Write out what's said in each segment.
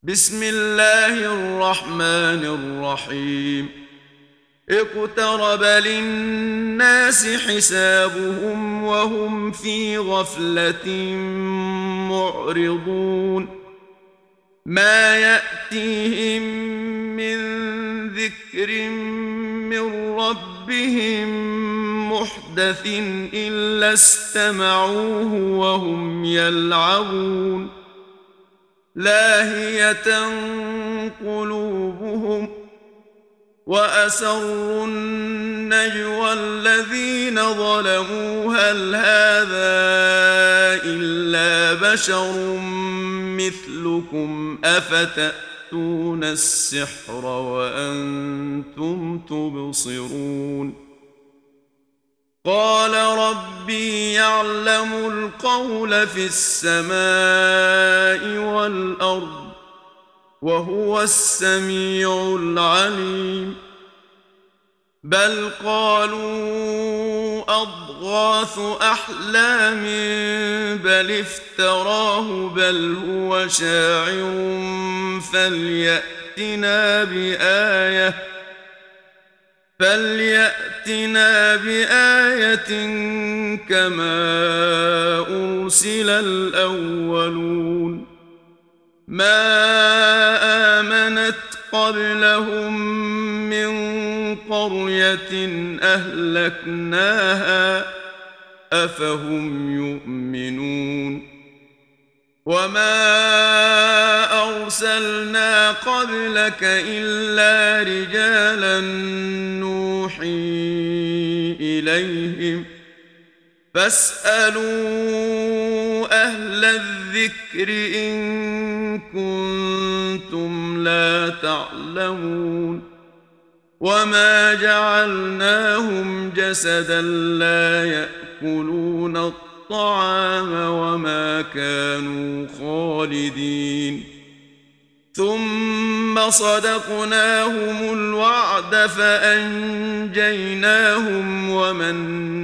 بسم الله الرحمن الرحيم. اقترب للناس حسابهم وهم في غفلة معرضون. ما يأتيهم من ذكر من ربهم محدث إلا استمعوه وهم يلعبون. لاهية قلوبهم وأسروا النجوى الذين ظلموا هل هذا إلا بشر مثلكم أفتأتون السحر وأنتم تبصرون. قال ربي يعلم القول في السماء والأرض وهو السميع العليم. بل قالوا أضغاث أحلام بل افتراه بل هو شاعر فليأتنا بآية كما أرسل الأولون. ما آمنت قبلهم من قرية أهلكناها أفهم يؤمنون. وما أرسلنا قبلك إلا رجالا نوحي إليهم فاسألوا أهل الذكر إن كنتم لا تعلمون. وما جعلناهم جسدا لا يأكلون الطعام وما كانوا خالدين. ثم صدقناهم الوعد فأنجيناهم ومن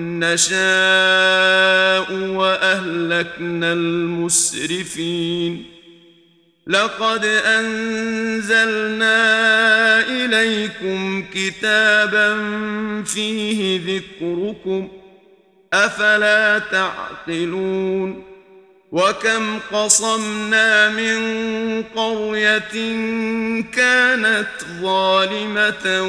نشاء وأهلكنا المسرفين. لقد أنزلنا إليكم كتابا فيه ذكركم أفلا تعقلون. وكم قصمنا من قرية كانت ظالمة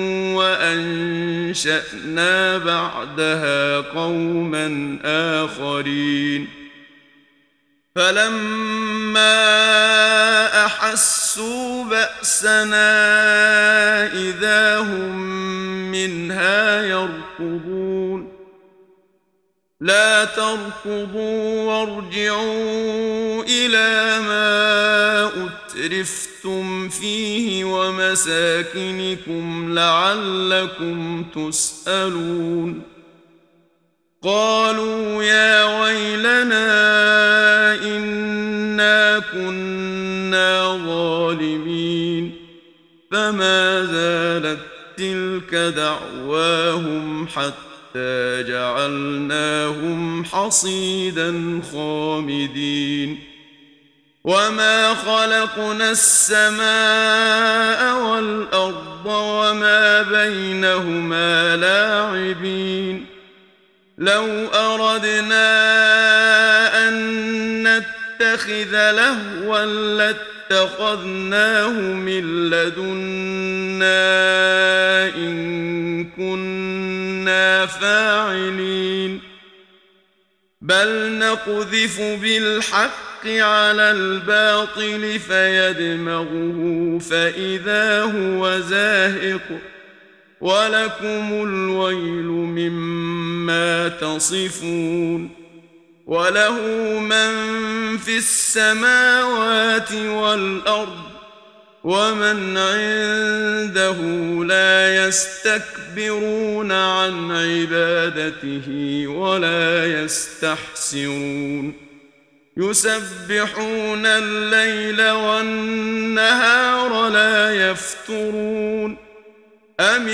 وأنشأنا بعدها قوما آخرين. فلما أحسوا بأسنا إذا هم منها يركضون. لا تركضوا وارجعوا إلى ما أترفتم فيه ومساكنكم لعلكم تسألون. قالوا يا ويلنا إنا كنا ظالمين. فما زالت تلك دعواهم حتى جعلناهم حصيدا خامدين. وما خلقنا السماء والأرض وما بينهما لاعبين. لو أردنا أن نتخذ لهوا لاتخذناه من لدنا إن كنا فاعلين. بل نقذف بالحق على الباطل فيدمغه فإذا هو زاهق ولكم الويل مما تصفون. وله من في السماوات والأرض ومن عنده لا يستكبرون عن عبادته ولا يستحسرون. يسبحون الليل والنهار لا يفترون. أم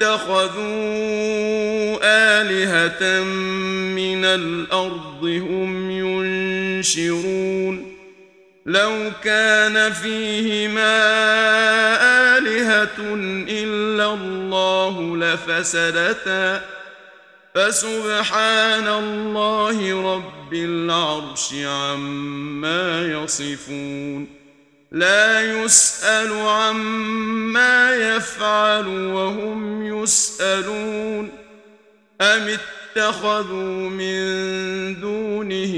اتخذوا آلهة من الأرض هم ينشرون. لو كان فيهما آلهة إلا الله لفسدتا فسبحان الله رب العرش عما يصفون لا يسأل عما يفعل وهم يسألون أم اتخذوا من دونه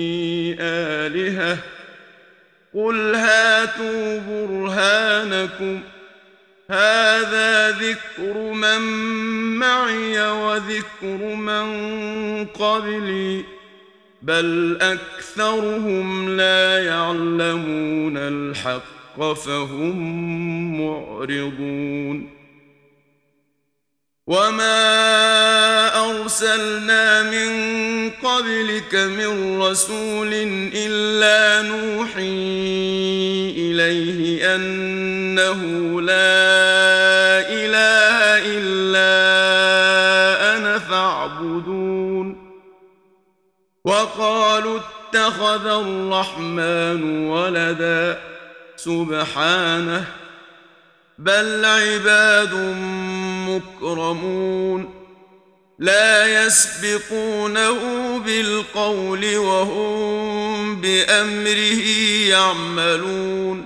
آلهة قل هاتوا برهانكم هذا ذكر من معي وذكر من قبلي بل أكثرهم لا يعلمون الحق فهم معرضون وما أرسلنا من قبلك من رسول إلا نوحي إليه أنه لا إله إلا أنا فاعبدون وقالوا اتخذ الرحمن ولدا سبحانه بل عباد مكرمون لا يسبقونه بالقول وهم بأمره يعملون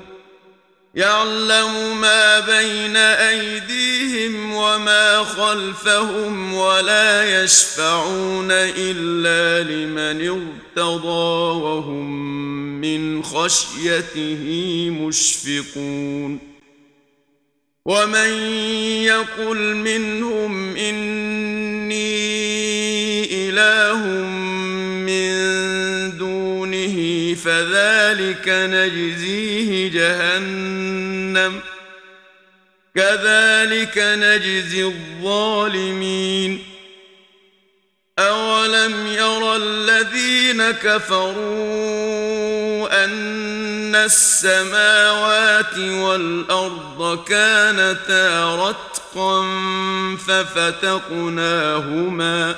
يعلم ما بين أيديهم وما خلفهم ولا يشفعون إلا لمن ارتضى وهم من خشيته مشفقون ومن يقل منهم إني إله من دونه فذلك نجزيه جهنم كذلك نجزي الظالمين أولم يرى الذين كفروا أن السماوات والأرض كانتا رتقا ففتقناهما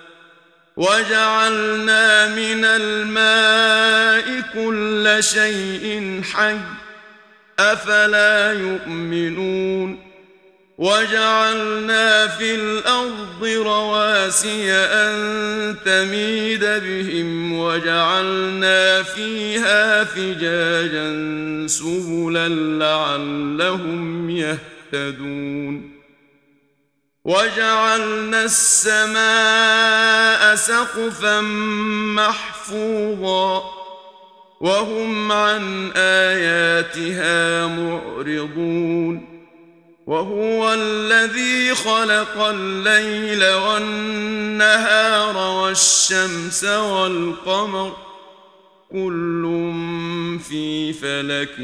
وجعلنا من الماء كل شيء حي أفلا يؤمنون وجعلنا في الأرض رواسي أن تميد بهم وجعلنا فيها فجاجا سبلا لعلهم يهتدون وجعلنا السماء سقفا محفوظا وهم عن آياتها معرضون وهو الذي خلق الليل والنهار والشمس والقمر كل في فلك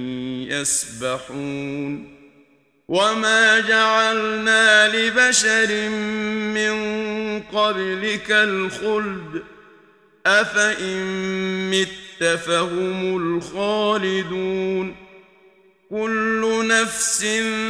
يسبحون وما جعلنا لبشر من قبلك الخلد أفإن مت فهم الخالدون كل نفس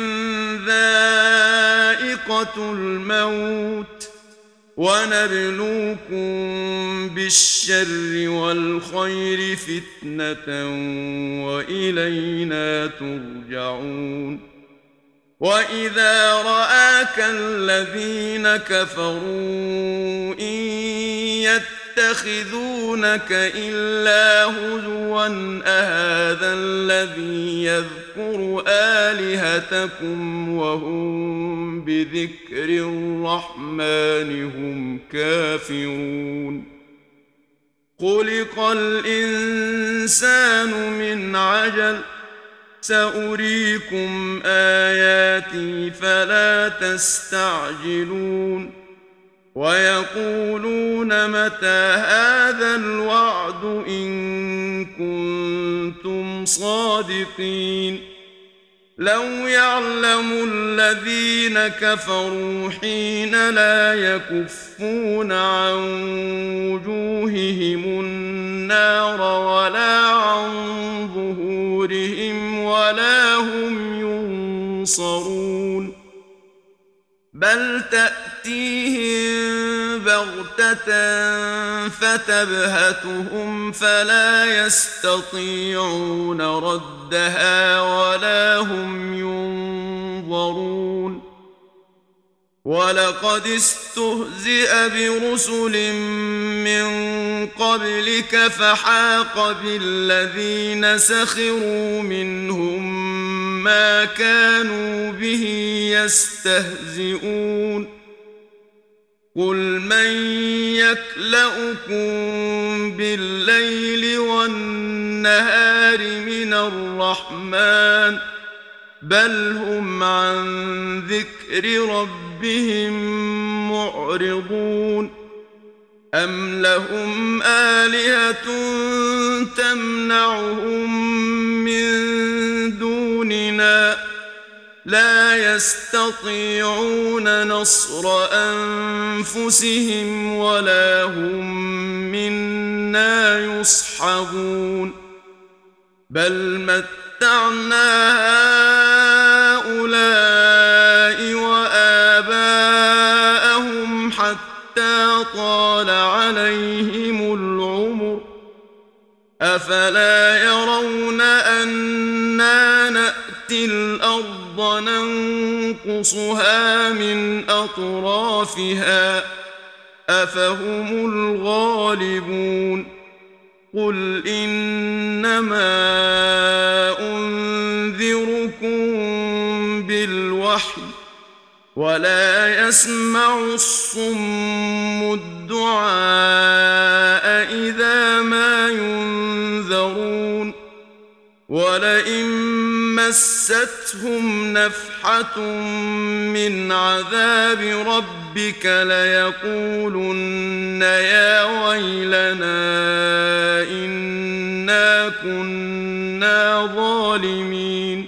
ذائقة الموت ونبلوكم بالشر والخير فتنة وإلينا ترجعون وإذا رآك الذين كفروا إن يتخذونك إلا هزوا أهذا الذي يذكر آلهتكم وهم بذكر الرحمن هم كافرون خلق الإنسان من عجل سأريكم آياتي فلا تستعجلون ويقولون متى هذا الوعد إن كنتم صادقين لو يعلم الذين كفروا حين لا يكفون عن وجوههم النار ولا عن ظهورهم ولا هم ينصرون بل تأتيهم بغتة فتبهتهم فلا يستطيعون ردها ولا هم ينظرون ولقد استهزئ برسل من قبلك فحاق بالذين سخروا منهم ما كانوا به يستهزئون قل من يكلؤكم بالليل والنهار من الرحمن بل هم عن ذكر ربهم معرضون أم لهم آلهة تمنعهم من دوننا لا يستطيعون نصر أنفسهم ولا هم منا يصحبون بل متعنا هؤلاء وآباءهم حتى طال عليهم العمر أفلا يرون أنا نأتي الأرض ننقصها من أطرافها أفهم الغالبون قل إنما أنذركم بالوحي ولا يسمع الصم الدعاء إذا ما ينذرون ولئن مستهم نفحة من عذاب ربك ليقولن يا ويلنا إنا كنا ظالمين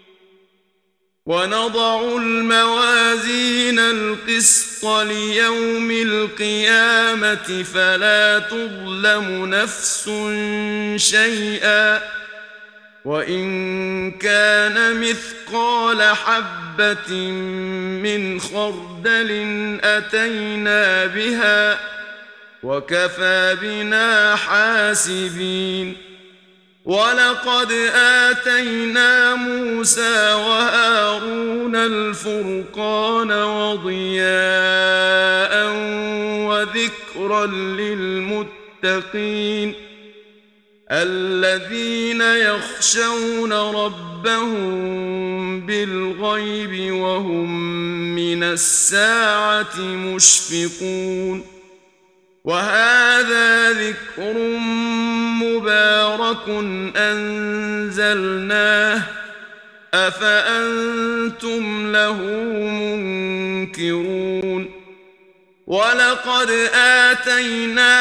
ونضع الموازين القسط ليوم القيامة فلا تظلم نفس شيئا وإن كان مثقال حبة من خردل أتينا بها وكفى بنا حاسبين ولقد آتينا موسى وهارون الفرقان وضياء وذكرا للمتقين الذين يخشون ربهم بالغيب وهم من الساعة مشفقون وهذا ذكر مبارك أنزلناه أفأنتم له منكرون ولقد آتينا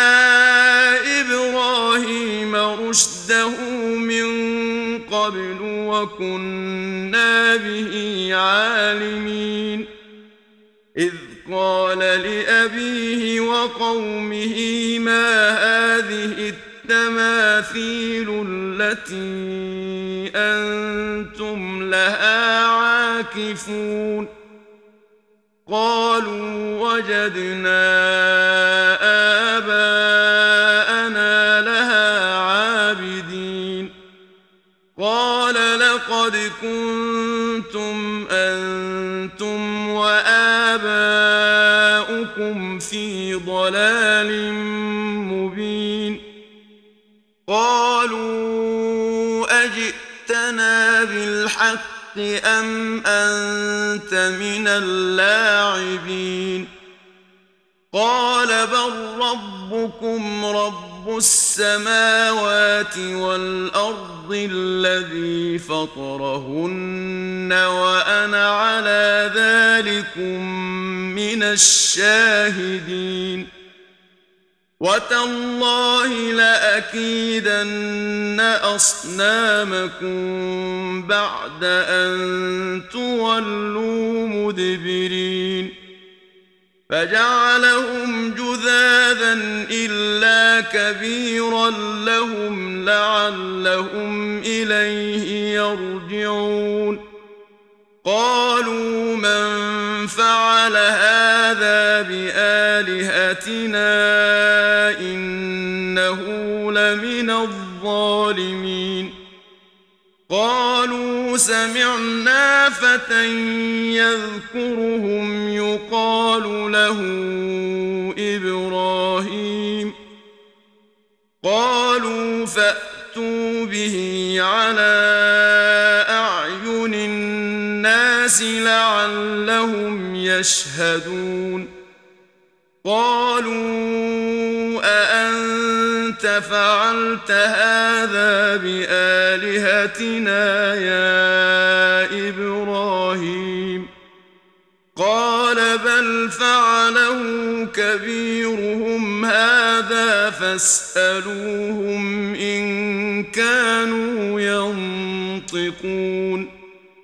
إبراهيم رشده من قبل وكنا به عالمين إذ قال لأبيه وقومه ما هذه التماثيل التي أنتم لها عاكفون قالوا وجدنا آباءنا لها عابدين قال لقد كنتم أنتم وآباؤكم في ضلال مبين قالوا أجئتنا بالحق أم أنت من اللاعبين قال بل ربكم رب السماوات والأرض الذي فطرهن وأنا على ذلكم من الشاهدين وتالله لأكيدن أصنامكم بعد أن تولوا مدبرين فجعلهم جذاذا إلا كبيرا لهم لعلهم إليه يرجعون قالوا من فعل هذا بآلهتنا إنه لمن الظالمين قالوا سمعنا فتى يذكرهم يقال له إبراهيم قالوا فأتوا به على أعين الناس لعلهم يشهدون قالوا أأنت فعلت هذا بآلهتنا يا إبراهيم قال بل فعله كبيرهم هذا فاسألوهم إن كانوا ينطقون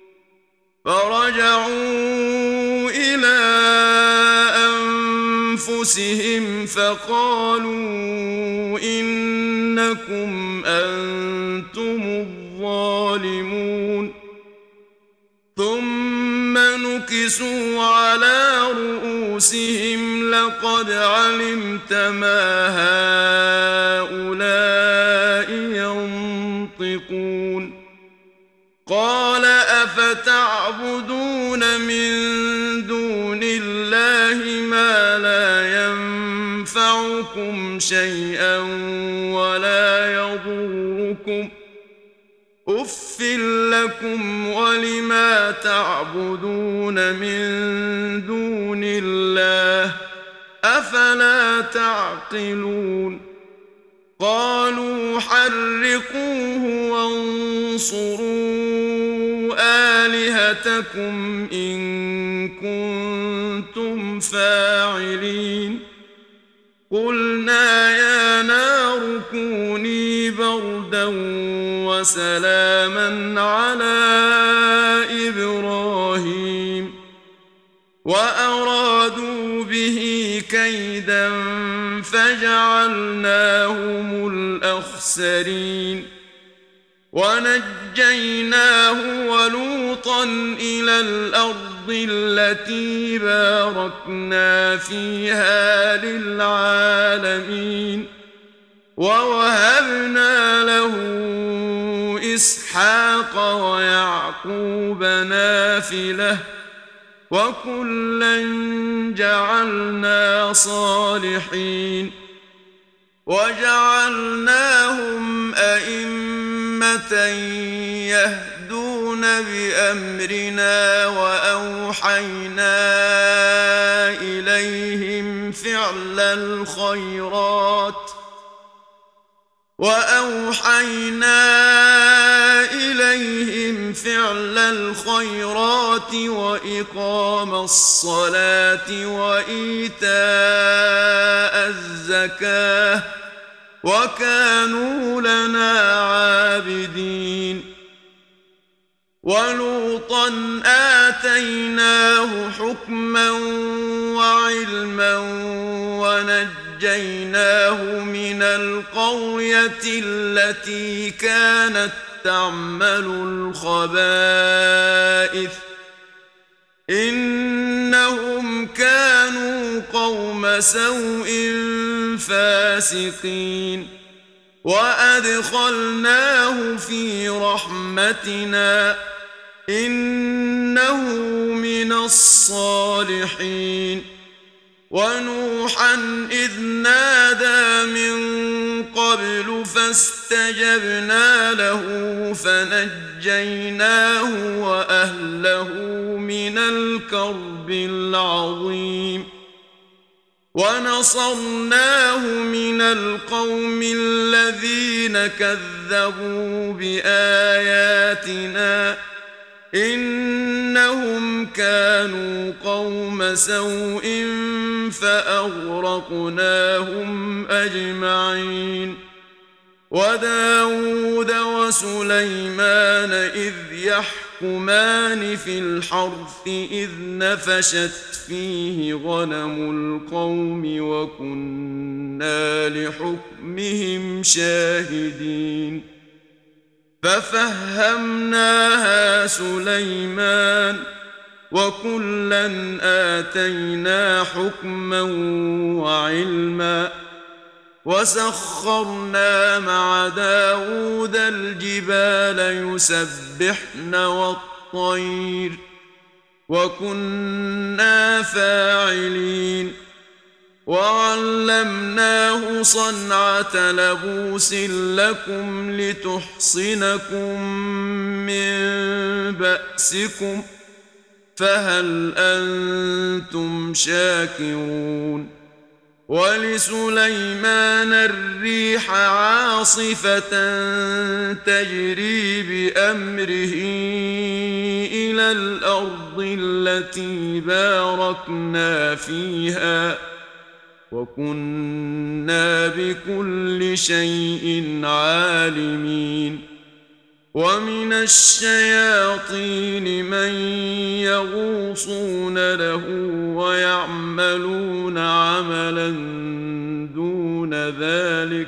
فرجعوا إلى أنفسهم فقالوا إنكم أنتم الظالمون ثم نكسوا على رؤوسهم لقد علمت ما هؤلاء ينطقون قال أفتعبدون من دون الله ما لا ينفعكم شيئا ولا يضركم أف لكم ولما تعبدون من دون الله أفلا تعقلون قالوا حرقوه وانصروا آلهتكم إن كنتم فاعلين قلنا يا نار كوني بردا وسلاما على إبراهيم وأرادوا به كيدا فجعلناهم الأخسرين ونجيناه ولوطا إلى الأرض التي باركنا فيها للعالمين ووهبنا له إسحاق ويعقوب نافلة وكلا جعلنا صالحين وجعلناهم أئمة يهدون بأمرنا وأوحينا إليهم فعل الخيرات وإقام الصلاة وإيتاء الزكاة وكانوا لنا عابدين ولوطا آتيناه حكما وعلما ونجيناه من القرية التي كانت تعمل الخبائث إنهم كانوا قوم سوء فاسقين وأدخلناه في رحمتنا إنه من الصالحين ونوحا إذ نادى من قبل فاستجبنا له فنجيناه وأهله من الكرب العظيم ونصرناه من القوم الذين كذبوا بآياتنا إنهم كانوا قوم سوء فأغرقناهم أجمعين وداود وسليمان إذ يحكمان في الحرث إذ نفشت فيه غنم القوم وكنا لحكمهم شاهدين ففهمناها سليمان وكلا آتينا حكما وعلما وسخرنا مع داود الجبال يسبحن والطير وكنا فاعلين وعلمناه صنعة لبوس لكم لتحصنكم من بأسكم فهل أنتم شاكرون ولسليمان الريح عاصفة تجري بأمره إلى الأرض التي باركنا فيها وكنا بكل شيء عالمين ومن الشياطين من يغوصون له ويعملون عملا دون ذلك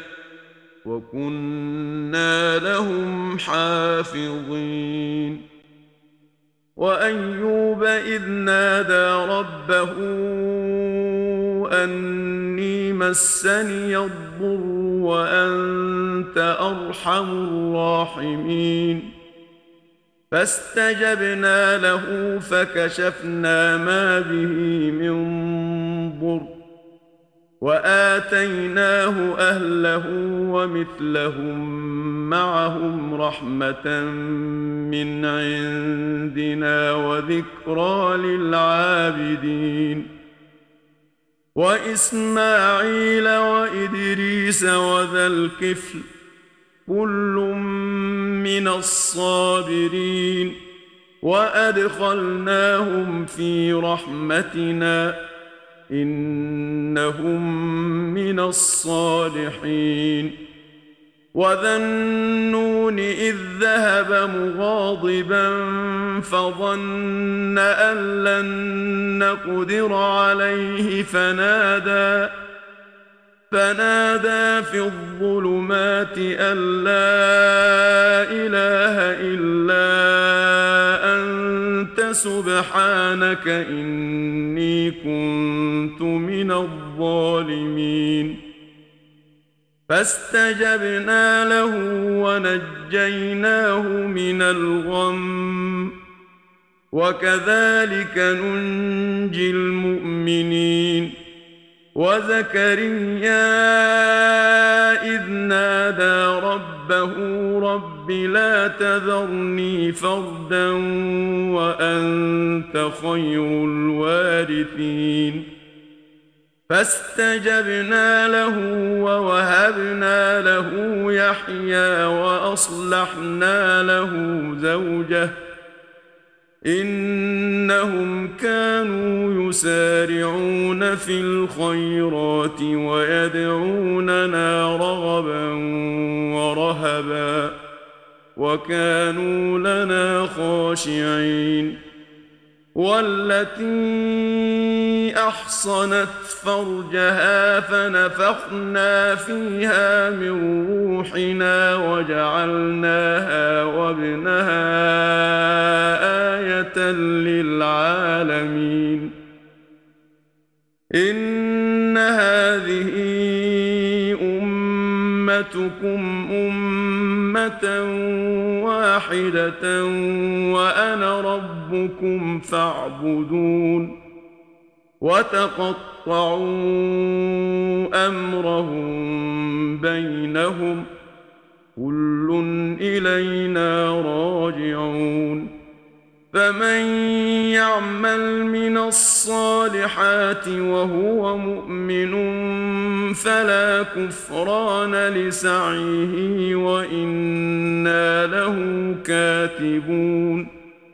وكنا لهم حافظين وأيوب إذ نادى ربه أني مسني الضر وأنت أرحم الراحمين فاستجبنا له فكشفنا ما به من ضر وآتيناه أهله ومثلهم معهم رحمة من عندنا وذكرى للعابدين وإسماعيل وإدريس وذا الكفل كل من الصابرين وأدخلناهم في رحمتنا إنهم من الصالحين وذا النون إذ ذهب مغاضبا فظن أن لن نقدر عليه فنادى في الظلمات أن لا إله إلا أنت سبحانك إني كنت من الظالمين فاستجبنا له ونجيناه من الغم وكذلك ننجي المؤمنين وزكريا إذ نادى ربه رب لا تذرني فردا وأنت خير الوارثين فاستجبنا له ووهبنا له يحيى وأصلحنا له زوجه إنهم كانوا يسارعون في الخيرات ويدعوننا رغبا ورهبا وكانوا لنا خاشعين والتي أحصنت فرجها فنفخنا فيها من روحنا وجعلناها وابنها آية للعالمين إن هذه أمتكم أمة واحدة وأنا ربكم فاعبدون وتقطعوا أمرهم بينهم كل إلينا راجعون فمن يعمل من الصالحات وهو مؤمن فلا كفران لسعيه وإنا له كاتبون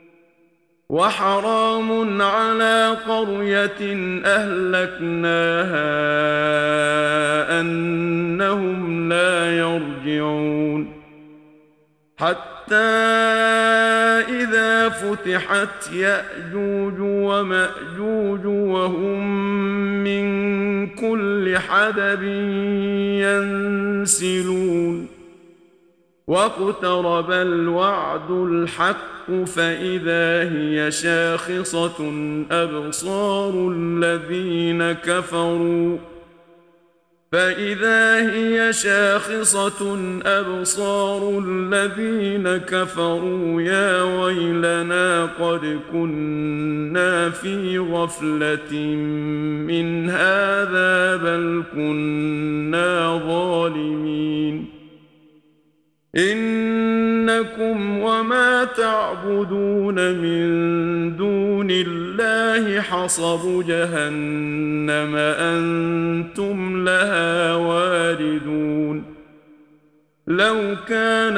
وحرام على قرية أهلكناها أنهم لا يرجعون حتى إذا فتحت يأجوج ومأجوج وهم من كل حدب ينسلون واقترب الوعد الحق فإذا هي شاخصة أبصار الذين كفروا يا ويلنا قد كنا في غفلة من هذا بل كنا ظالمين إنكم وما تعبدون من دون الله حصب جهنم أنتم لها واردون لو كان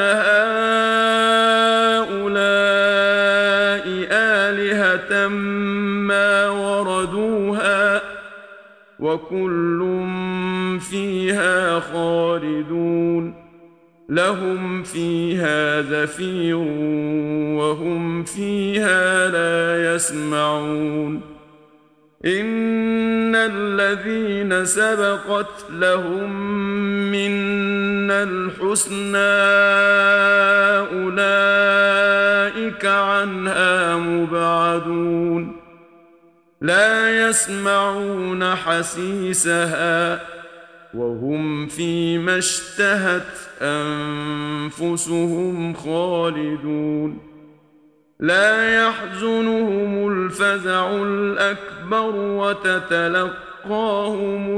هؤلاء آلهة ما وردوها وكل فيها خالدون لهم فيها زفير وهم فيها لا يسمعون إن الذين سبقت لهم منا الحسنى أولئك عنها مبعدون لا يسمعون حسيسها وهم فيما اشتهت أنفسهم خالدون لا يحزنهم الفزع الأكبر وتتلقاهم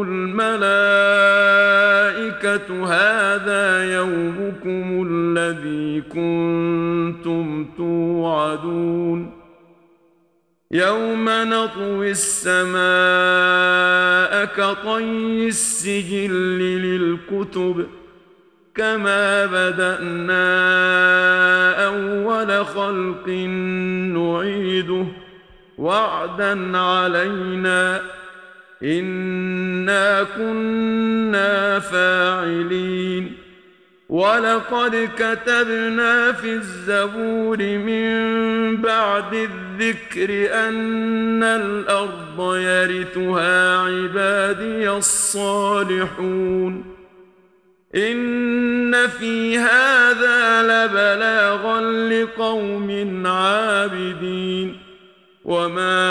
الملائكة هذا يومكم الذي كنتم توعدون يوم نطوي السماء كطي السجل للكتب كما بدأنا أول خلق نعيده وعدا علينا إنا كنا فاعلين ولقد كتبنا في الزبور من بعد الذكر أن الأرض يرثها عبادي الصالحون إن في هذا لبلاغا لقوم عابدين وما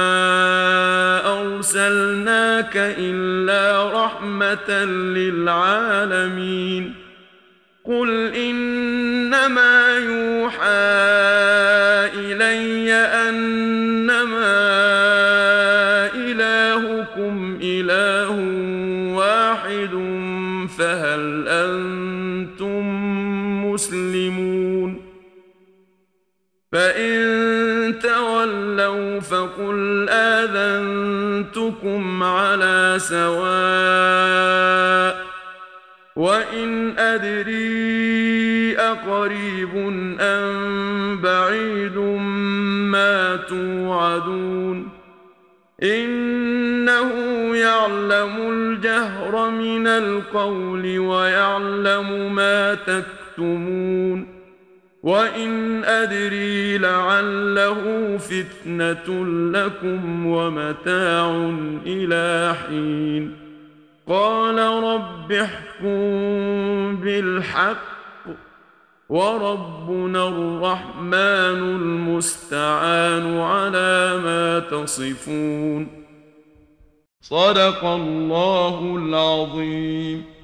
أرسلناك إلا رحمة للعالمين قل إنما يوحى إلي أنما إلهكم إله واحد فهل أنتم مسلمون فإن تولوا فقل آذنتكم على سواء وإن أدري أقريب أم بعيد ما توعدون إنه يعلم الجهر من القول ويعلم ما تكتمون وإن أدري لعله فتنة لكم ومتاع إلى حين قال رب احكم بالحق وربنا الرحمن المستعان على ما تصفون صدق الله العظيم.